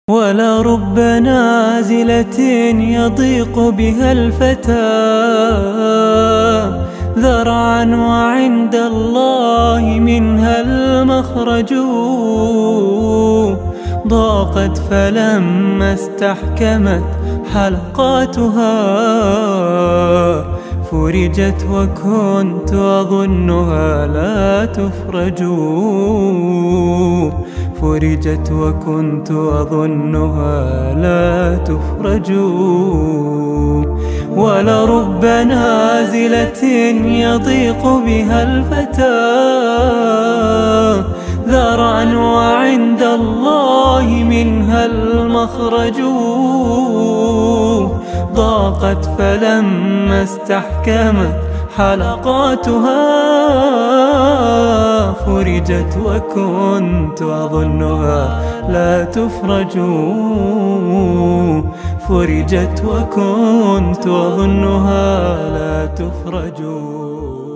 ولرب نازلة يضيق بها الفتى ذرعا وعند الله منها المخرج، ضاقت فلما استحكمت حلقاتها فرجت وكنت أظنها لا تفرج، فرجت وكنت أظنها لا تفرج. ولرب نازلة يضيق بها الفتى ذرعا وعند الله منها المخرج، ضاقت فلما استحكمت حلقاتها فرجت وكنت أظنها لا تفرج، فرجت وكنت أظنها لا تفرج.